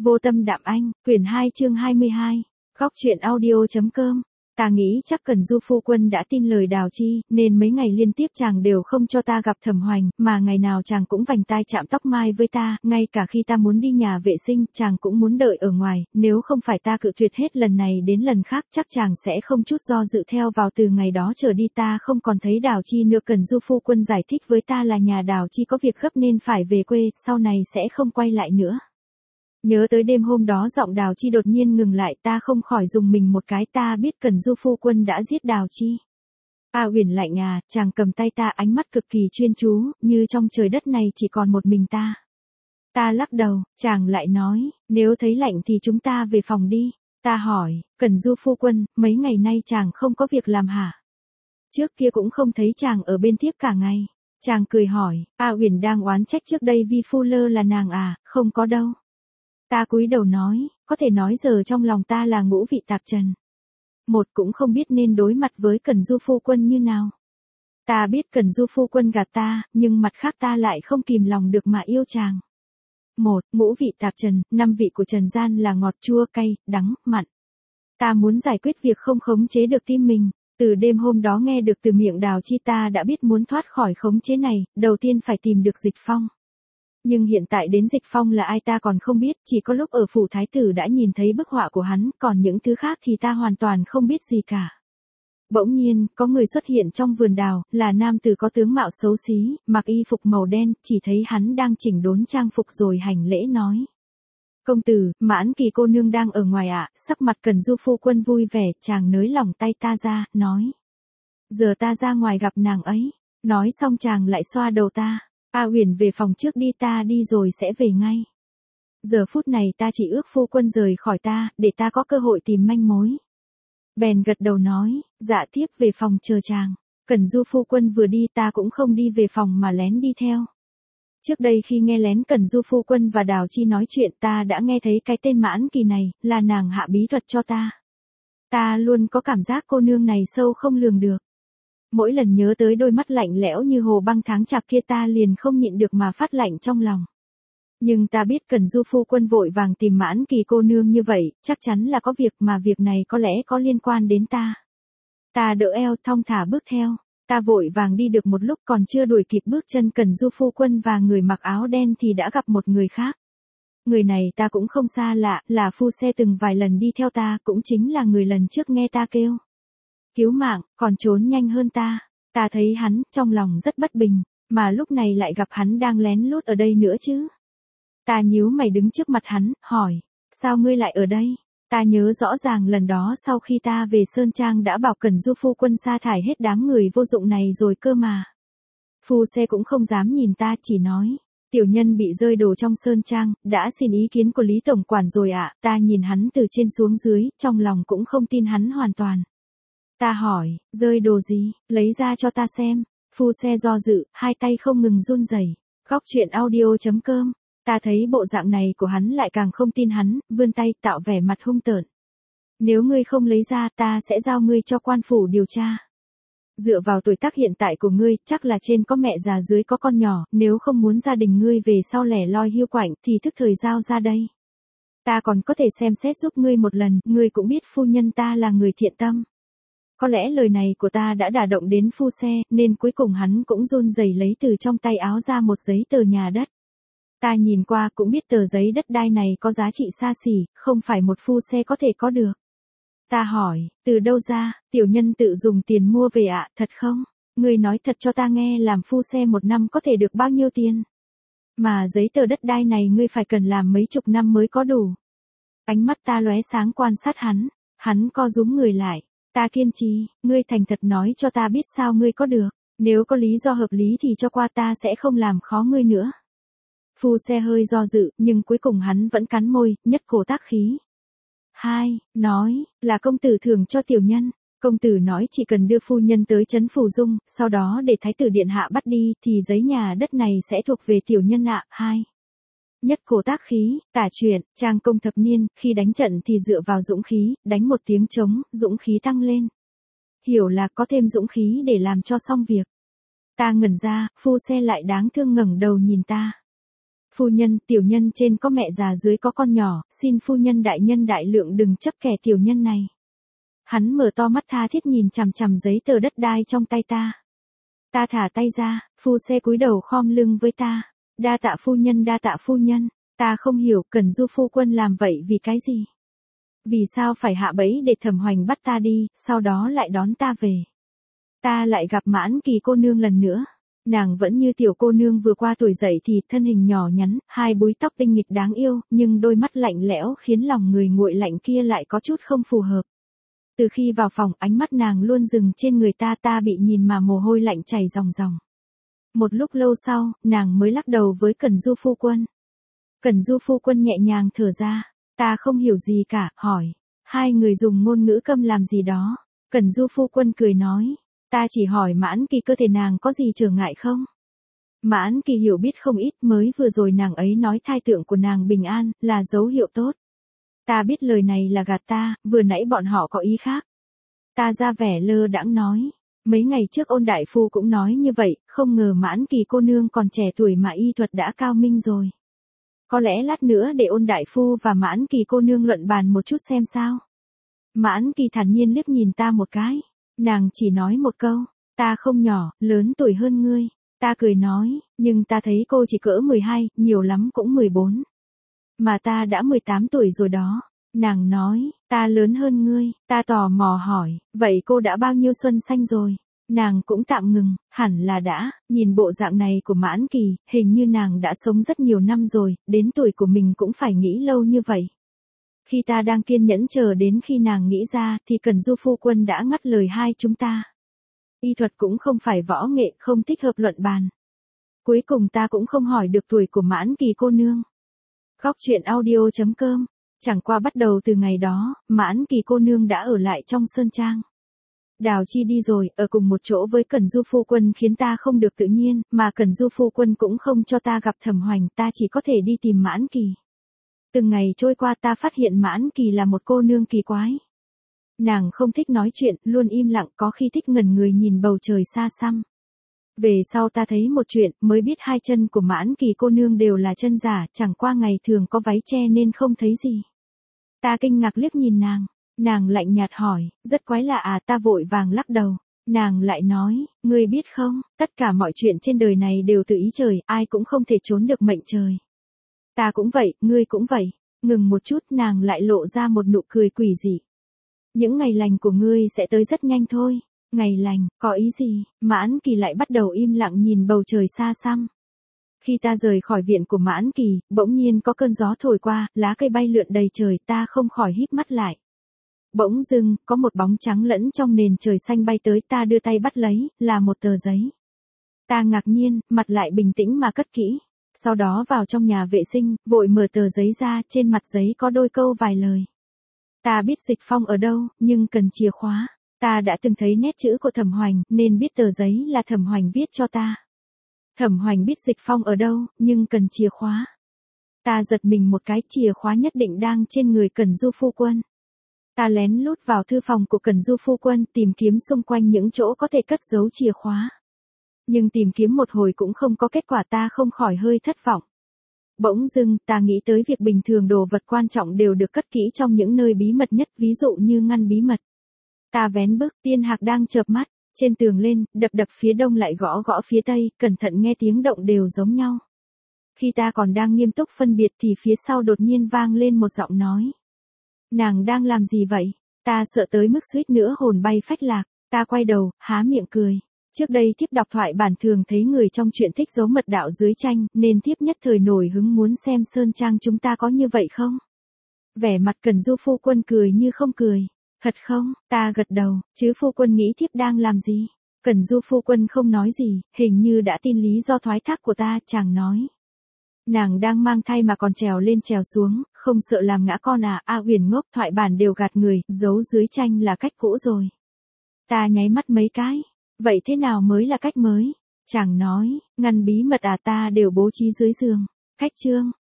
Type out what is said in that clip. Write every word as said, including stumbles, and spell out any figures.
Vô tâm đạm anh, quyển hai chương hai mươi hai. Góc truyện audio.com. Ta nghĩ chắc Cần Du phu quân đã tin lời Đào Chi, nên mấy ngày liên tiếp chàng đều không cho ta gặp Thẩm Hoành, mà ngày nào chàng cũng vành tai chạm tóc mai với ta, ngay cả khi ta muốn đi nhà vệ sinh, chàng cũng muốn đợi ở ngoài, nếu không phải ta cự tuyệt hết lần này đến lần khác chắc chàng sẽ không chút do dự theo vào. Từ ngày đó trở đi ta không còn thấy Đào Chi nữa. Cần Du phu quân giải thích với ta là nhà Đào Chi có việc gấp nên phải về quê, sau này sẽ không quay lại nữa. Nhớ tới đêm hôm đó giọng Đào Chi đột nhiên ngừng lại, ta không khỏi dùng mình một cái. Ta biết Cần Du phu quân đã giết Đào Chi. A Uyển lạnh à, chàng cầm tay ta, ánh mắt cực kỳ chuyên chú, như trong trời đất này chỉ còn một mình ta. Ta lắc đầu, chàng lại nói, nếu thấy lạnh thì chúng ta về phòng đi. Ta hỏi, Cần Du phu quân, mấy ngày nay chàng không có việc làm hả? Trước kia cũng không thấy chàng ở bên thiếp cả ngày. Chàng cười hỏi, A Uyển đang oán trách trước đây Vi phu lơ là nàng à, không có đâu. Ta cúi đầu nói, có thể nói giờ trong lòng ta là ngũ vị tạp trần. Một cũng không biết nên đối mặt với Cần Du phu quân như nào. Ta biết Cần Du phu quân gạt ta, nhưng mặt khác ta lại không kìm lòng được mà yêu chàng. Một, ngũ vị tạp trần, năm vị của trần gian là ngọt chua cay, đắng, mặn. Ta muốn giải quyết việc không khống chế được tim mình. Từ đêm hôm đó nghe được từ miệng Đào Chi ta đã biết muốn thoát khỏi khống chế này, đầu tiên phải tìm được Dịch Phong. Nhưng hiện tại đến Dịch Phong là ai ta còn không biết, chỉ có lúc ở phủ thái tử đã nhìn thấy bức họa của hắn, còn những thứ khác thì ta hoàn toàn không biết gì cả. Bỗng nhiên, có người xuất hiện trong vườn đào, là nam tử có tướng mạo xấu xí, mặc y phục màu đen, chỉ thấy hắn đang chỉnh đốn trang phục rồi hành lễ nói. Công tử, Mãn Kỳ cô nương đang ở ngoài ạ. Sắc mặt Cần Du phu quân vui vẻ, chàng nới lỏng tay ta ra, nói. Giờ ta ra ngoài gặp nàng ấy. Nói xong chàng lại xoa đầu ta. A Uyển về phòng trước đi, ta đi rồi sẽ về ngay. Giờ phút này ta chỉ ước phu quân rời khỏi ta, để ta có cơ hội tìm manh mối. Bèn gật đầu nói, dạ tiếp về phòng chờ chàng. Cần Du phu quân vừa đi ta cũng không đi về phòng mà lén đi theo. Trước đây khi nghe lén Cần Du phu quân và Đào Chi nói chuyện ta đã nghe thấy cái tên Mãn Kỳ này, là nàng hạ bí thuật cho ta. Ta luôn có cảm giác cô nương này sâu không lường được. Mỗi lần nhớ tới đôi mắt lạnh lẽo như hồ băng tháng chạp kia ta liền không nhịn được mà phát lạnh trong lòng. Nhưng ta biết Cần Du phu quân vội vàng tìm Mãn Kỳ cô nương như vậy, chắc chắn là có việc mà việc này có lẽ có liên quan đến ta. Ta đỡ eo thong thả bước theo. Ta vội vàng đi được một lúc còn chưa đuổi kịp bước chân Cần Du phu quân và người mặc áo đen thì đã gặp một người khác. Người này ta cũng không xa lạ, là phu xe từng vài lần đi theo ta, cũng chính là người lần trước nghe ta kêu cứu mạng, còn trốn nhanh hơn ta. Ta thấy hắn, trong lòng rất bất bình, mà lúc này lại gặp hắn đang lén lút ở đây nữa chứ. Ta nhíu mày đứng trước mặt hắn, hỏi, sao ngươi lại ở đây? Ta nhớ rõ ràng lần đó sau khi ta về Sơn Trang đã bảo Cần Du phu quân sa thải hết đám người vô dụng này rồi cơ mà. Phu xe cũng không dám nhìn ta, chỉ nói, tiểu nhân bị rơi đồ trong Sơn Trang, đã xin ý kiến của Lý Tổng Quản rồi ạ. Ta nhìn hắn từ trên xuống dưới, trong lòng cũng không tin hắn hoàn toàn. Ta hỏi, rơi đồ gì, lấy ra cho ta xem. Phu xe do dự, hai tay không ngừng run rẩy. Góc truyện audio.com. Ta thấy bộ dạng này của hắn lại càng không tin hắn, vươn tay tạo vẻ mặt hung tợn. Nếu ngươi không lấy ra ta sẽ giao ngươi cho quan phủ điều tra. Dựa vào tuổi tác hiện tại của ngươi, chắc là trên có mẹ già dưới có con nhỏ, nếu không muốn gia đình ngươi về sau lẻ loi hiu quạnh thì thức thời giao ra đây. Ta còn có thể xem xét giúp ngươi một lần, ngươi cũng biết phu nhân ta là người thiện tâm. Có lẽ lời này của ta đã đả động đến phu xe, nên cuối cùng hắn cũng run rẩy lấy từ trong tay áo ra một giấy tờ nhà đất. Ta nhìn qua cũng biết tờ giấy đất đai này có giá trị xa xỉ, không phải một phu xe có thể có được. Ta hỏi, từ đâu ra, tiểu nhân tự dùng tiền mua về ạ, thật không? Ngươi nói thật cho ta nghe, làm phu xe một năm có thể được bao nhiêu tiền? Mà giấy tờ đất đai này ngươi phải cần làm mấy chục năm mới có đủ. Ánh mắt ta lóe sáng quan sát hắn, hắn co rúm người lại. Ta kiên trì, ngươi thành thật nói cho ta biết sao ngươi có được, nếu có lý do hợp lý thì cho qua ta sẽ không làm khó ngươi nữa. Phu xe hơi do dự, nhưng cuối cùng hắn vẫn cắn môi, nhất cổ tác khí. Hai, nói, là công tử thưởng cho tiểu nhân. Công tử nói chỉ cần đưa phu nhân tới trấn Phù Dung, sau đó để thái tử điện hạ bắt đi, thì giấy nhà đất này sẽ thuộc về tiểu nhân ạ. Hai. Nhất cổ tác khí, tả truyện, trang công thập niên, khi đánh trận thì dựa vào dũng khí, đánh một tiếng trống, dũng khí tăng lên. Hiểu là có thêm dũng khí để làm cho xong việc. Ta ngẩn ra, phu xe lại đáng thương ngẩng đầu nhìn ta. Phu nhân, tiểu nhân trên có mẹ già dưới có con nhỏ, xin phu nhân đại nhân đại lượng đừng chấp kẻ tiểu nhân này. Hắn mở to mắt tha thiết nhìn chằm chằm giấy tờ đất đai trong tay ta. Ta thả tay ra, phu xe cúi đầu khom lưng với ta. Đa tạ phu nhân, đa tạ phu nhân. Ta không hiểu Cần Du phu quân làm vậy vì cái gì. Vì sao phải hạ bẫy để Thẩm Hoành bắt ta đi, sau đó lại đón ta về. Ta lại gặp Mãn Kỳ cô nương lần nữa. Nàng vẫn như tiểu cô nương vừa qua tuổi dậy thì thân hình nhỏ nhắn, hai búi tóc tinh nghịch đáng yêu, nhưng đôi mắt lạnh lẽo khiến lòng người nguội lạnh kia lại có chút không phù hợp. Từ khi vào phòng, ánh mắt nàng luôn dừng trên người ta, ta bị nhìn mà mồ hôi lạnh chảy ròng ròng. Một lúc lâu sau, nàng mới lắc đầu với Cần Du phu quân. Cần Du phu quân nhẹ nhàng thở ra, ta không hiểu gì cả, hỏi. Hai người dùng ngôn ngữ câm làm gì đó. Cần Du phu quân cười nói, ta chỉ hỏi Mãn Kỳ cơ thể nàng có gì trở ngại không? Mãn Kỳ hiểu biết không ít, mới vừa rồi nàng ấy nói thai tượng của nàng bình an, là dấu hiệu tốt. Ta biết lời này là gạt ta, vừa nãy bọn họ có ý khác. Ta ra vẻ lơ đãng nói, mấy ngày trước Ôn đại phu cũng nói như vậy, không ngờ Mãn Kỳ cô nương còn trẻ tuổi mà y thuật đã cao minh rồi. Có lẽ lát nữa để Ôn đại phu và Mãn Kỳ cô nương luận bàn một chút xem sao. Mãn Kỳ thản nhiên liếc nhìn ta một cái, nàng chỉ nói một câu, ta không nhỏ, lớn tuổi hơn ngươi. Ta cười nói, nhưng ta thấy cô chỉ cỡ mười hai, nhiều lắm cũng mười bốn. Mà ta đã mười tám tuổi rồi đó. Nàng nói, ta lớn hơn ngươi, ta tò mò hỏi, vậy cô đã bao nhiêu xuân xanh rồi? Nàng cũng tạm ngừng, hẳn là đã, nhìn bộ dạng này của Mãn Kỳ, hình như nàng đã sống rất nhiều năm rồi, đến tuổi của mình cũng phải nghĩ lâu như vậy. Khi ta đang kiên nhẫn chờ đến khi nàng nghĩ ra, thì Cần Du phu quân đã ngắt lời hai chúng ta. Y thuật cũng không phải võ nghệ, không thích hợp luận bàn. Cuối cùng ta cũng không hỏi được tuổi của Mãn Kỳ cô nương. Góc truyện audio chấm com. Chẳng qua bắt đầu từ ngày đó, Mãn Kỳ cô nương đã ở lại trong sơn trang. Đào Chi đi rồi, ở cùng một chỗ với Cần Du phu quân khiến ta không được tự nhiên, mà Cần Du phu quân cũng không cho ta gặp Thẩm Hoành, ta chỉ có thể đi tìm Mãn Kỳ. Từng ngày trôi qua ta phát hiện Mãn Kỳ là một cô nương kỳ quái. Nàng không thích nói chuyện, luôn im lặng, có khi thích ngẩn người nhìn bầu trời xa xăm. Về sau ta thấy một chuyện, mới biết hai chân của Mãn Kỳ cô nương đều là chân giả, chẳng qua ngày thường có váy che nên không thấy gì. Ta kinh ngạc liếc nhìn nàng, nàng lạnh nhạt hỏi, rất quái lạ à, ta vội vàng lắc đầu. Nàng lại nói, ngươi biết không, tất cả mọi chuyện trên đời này đều từ ý trời, ai cũng không thể trốn được mệnh trời. Ta cũng vậy, ngươi cũng vậy. Ngừng một chút, nàng lại lộ ra một nụ cười quỷ dị. Những ngày lành của ngươi sẽ tới rất nhanh thôi. Ngày lành, có ý gì? Mãn Kỳ lại bắt đầu im lặng nhìn bầu trời xa xăm. Khi ta rời khỏi viện của Mãn Kỳ, bỗng nhiên có cơn gió thổi qua, lá cây bay lượn đầy trời, ta không khỏi híp mắt lại. Bỗng dưng, có một bóng trắng lẫn trong nền trời xanh bay tới, ta đưa tay bắt lấy, là một tờ giấy. Ta ngạc nhiên, mặt lại bình tĩnh mà cất kỹ. Sau đó vào trong nhà vệ sinh, vội mở tờ giấy ra, trên mặt giấy có đôi câu vài lời. Ta biết Dịch Phong ở đâu, nhưng cần chìa khóa. Ta đã từng thấy nét chữ của Thẩm Hoành, nên biết tờ giấy là Thẩm Hoành viết cho ta. Thẩm Hoành biết Dịch Phong ở đâu, nhưng cần chìa khóa. Ta giật mình một cái, chìa khóa nhất định đang trên người Cần Du phu quân. Ta lén lút vào thư phòng của Cần Du phu quân, tìm kiếm xung quanh những chỗ có thể cất giấu chìa khóa. Nhưng tìm kiếm một hồi cũng không có kết quả, ta không khỏi hơi thất vọng. Bỗng dưng, ta nghĩ tới việc bình thường đồ vật quan trọng đều được cất kỹ trong những nơi bí mật nhất, ví dụ như ngăn bí mật. Ta vén bức, Tiên Hạc đang chợp mắt, trên tường lên, đập đập phía đông lại gõ gõ phía tây, cẩn thận nghe tiếng động đều giống nhau. Khi ta còn đang nghiêm túc phân biệt thì phía sau đột nhiên vang lên một giọng nói. Nàng đang làm gì vậy? Ta sợ tới mức suýt nữa hồn bay phách lạc, ta quay đầu, há miệng cười. Trước đây thiếp đọc thoại bản thường thấy người trong truyện thích giấu mật đạo dưới tranh, nên thiếp nhất thời nổi hứng muốn xem sơn trang chúng ta có như vậy không? Vẻ mặt Cần Du phu quân cười như không cười. Thật không? Ta gật đầu, chứ phu quân nghĩ thiếp đang làm gì? Cần Du phu quân không nói gì, hình như đã tin lý do thoái thác của ta, chàng nói. Nàng đang mang thai mà còn trèo lên trèo xuống, không sợ làm ngã con à? A Uyển ngốc, thoại bản đều gạt người, giấu dưới tranh là cách cũ rồi. Ta nháy mắt mấy cái. Vậy thế nào mới là cách mới? Chàng nói, ngăn bí mật à, ta đều bố trí dưới giường. Cách chương,